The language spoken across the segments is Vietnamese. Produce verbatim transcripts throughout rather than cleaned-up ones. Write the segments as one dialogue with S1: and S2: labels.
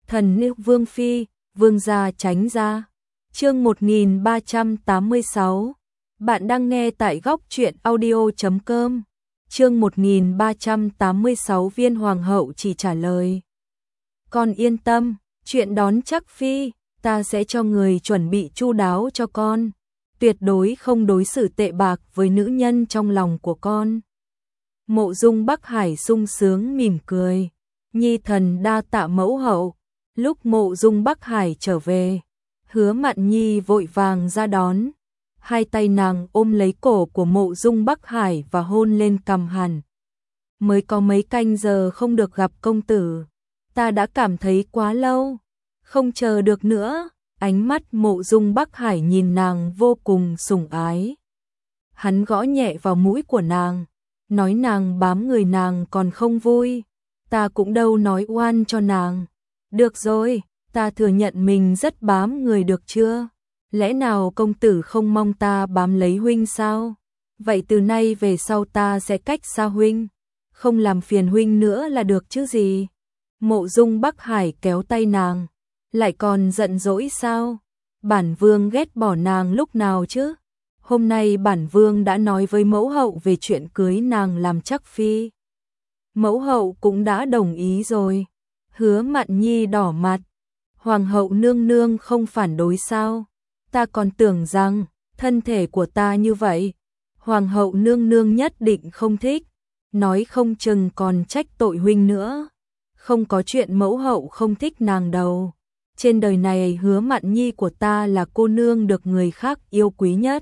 S1: Thần nữ Vương Phi, Vương gia tránh ra. Chương một nghìn ba trăm tám mươi sáu. Bạn đang nghe tại góc truyện audio chấm com. Chương một nghìn ba trăm tám mươi sáu Viên Hoàng hậu chỉ trả lời: con yên tâm, chuyện đón chắc phi, ta sẽ cho người chuẩn bị chu đáo cho con, tuyệt đối không đối xử tệ bạc với nữ nhân trong lòng của con. Mộ Dung Bắc Hải sung sướng mỉm cười: nhi thần đa tạ mẫu hậu. Lúc Mộ Dung Bắc Hải trở về, Hứa Mạn Nhi vội vàng ra đón, hai tay nàng ôm lấy cổ của Mộ Dung Bắc Hải và hôn lên cằm hắn. Mới có mấy canh giờ không được gặp công tử, ta đã cảm thấy quá lâu, không chờ được nữa. Ánh mắt Mộ Dung Bắc Hải nhìn nàng vô cùng sủng ái. Hắn gõ nhẹ vào mũi của nàng, nói nàng bám người nàng còn không vui, ta cũng đâu nói oan cho nàng. Được rồi, ta thừa nhận mình rất bám người được chưa? Lẽ nào công tử không mong ta bám lấy huynh sao? Vậy từ nay về sau ta sẽ cách xa huynh, không làm phiền huynh nữa là được chứ gì? Mộ Dung Bắc Hải kéo tay nàng, lại còn giận dỗi sao? Bản vương ghét bỏ nàng lúc nào chứ? Hôm nay bản vương đã nói với mẫu hậu về chuyện cưới nàng làm chắc phi. Mẫu hậu cũng đã đồng ý rồi. Hứa Mạn Nhi đỏ mặt: hoàng hậu nương nương không phản đối sao? Ta còn tưởng rằng thân thể của ta như vậy, hoàng hậu nương nương nhất định không thích, nói không chừng còn trách tội huynh nữa. Không có chuyện mẫu hậu không thích nàng đâu. Trên đời này Hứa Mạn Nhi của ta là cô nương được người khác yêu quý nhất,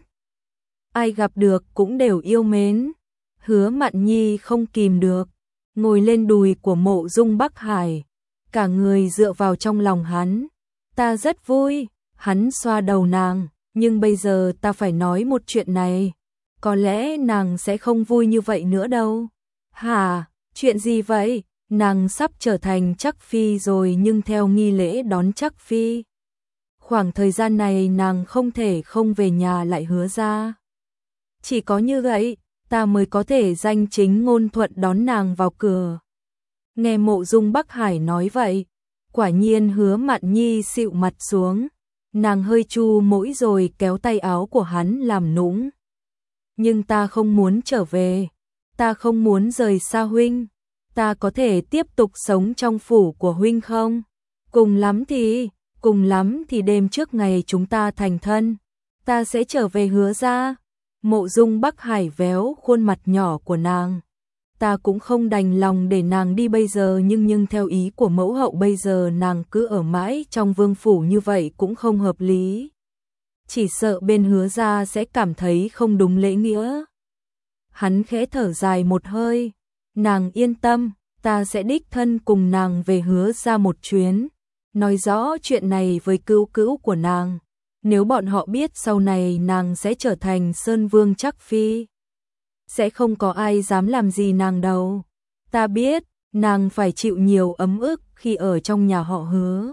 S1: ai gặp được cũng đều yêu mến. Hứa Mạn Nhi không kìm được, ngồi lên đùi của Mộ Dung Bắc Hải, cả người dựa vào trong lòng hắn. Ta rất vui. Hắn xoa đầu nàng: nhưng bây giờ ta phải nói một chuyện này, có lẽ nàng sẽ không vui như vậy nữa đâu. Hả, chuyện gì vậy? Nàng sắp trở thành chắc phi rồi, nhưng theo nghi lễ đón chắc phi, khoảng thời gian này nàng không thể không về nhà lại Hứa ra. Chỉ có như vậy, ta mới có thể danh chính ngôn thuận đón nàng vào cửa. Nghe Mộ Dung Bắc Hải nói vậy, quả nhiên Hứa Mạn Nhi xịu mặt xuống, nàng hơi chu mũi rồi kéo tay áo của hắn làm nũng. Nhưng ta không muốn trở về, ta không muốn rời xa huynh, ta có thể tiếp tục sống trong phủ của huynh không? Cùng lắm thì, cùng lắm thì đêm trước ngày chúng ta thành thân, ta sẽ trở về Hứa ra. Mộ Dung Bắc Hải véo khuôn mặt nhỏ của nàng: ta cũng không đành lòng để nàng đi bây giờ, nhưng nhưng theo ý của mẫu hậu bây giờ nàng cứ ở mãi trong vương phủ như vậy cũng không hợp lý. Chỉ sợ bên Hứa ra sẽ cảm thấy không đúng lễ nghĩa. Hắn khẽ thở dài một hơi: nàng yên tâm, ta sẽ đích thân cùng nàng về Hứa ra một chuyến, nói rõ chuyện này với cữu cữu của nàng. Nếu bọn họ biết sau này nàng sẽ trở thành Sơn Vương chắc phi, sẽ không có ai dám làm gì nàng đâu. Ta biết, nàng phải chịu nhiều ấm ức khi ở trong nhà họ Hứa.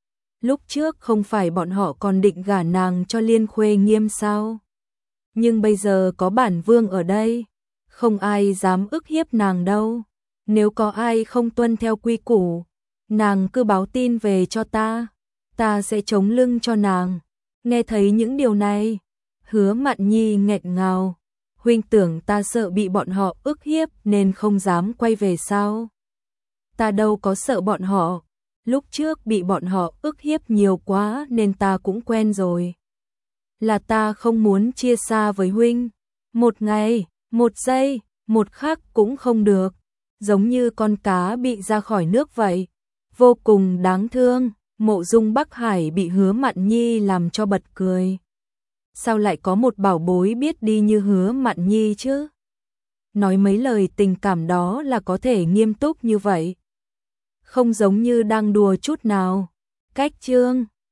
S1: Lúc trước không phải bọn họ còn định gả nàng cho Liên Khuê Nghiêm sao? Nhưng bây giờ có bản vương ở đây, không ai dám ức hiếp nàng đâu. Nếu có ai không tuân theo quy củ, nàng cứ báo tin về cho ta, ta sẽ chống lưng cho nàng. Nghe thấy những điều này, Hứa Mạn Nhi nghẹn ngào: huynh tưởng ta sợ bị bọn họ ức hiếp nên không dám quay về sao? Ta đâu có sợ bọn họ, lúc trước bị bọn họ ức hiếp nhiều quá nên ta cũng quen rồi. Là ta không muốn chia xa với huynh, một ngày, một giây, một khắc cũng không được, giống như con cá bị ra khỏi nước vậy, vô cùng đáng thương. Mộ Dung Bắc Hải bị Hứa Mạn Nhi làm cho bật cười. Sao lại có một bảo bối biết đi như Hứa Mạn Nhi chứ? Nói mấy lời tình cảm đó là có thể nghiêm túc như vậy, không giống như đang đùa chút nào. Cách chương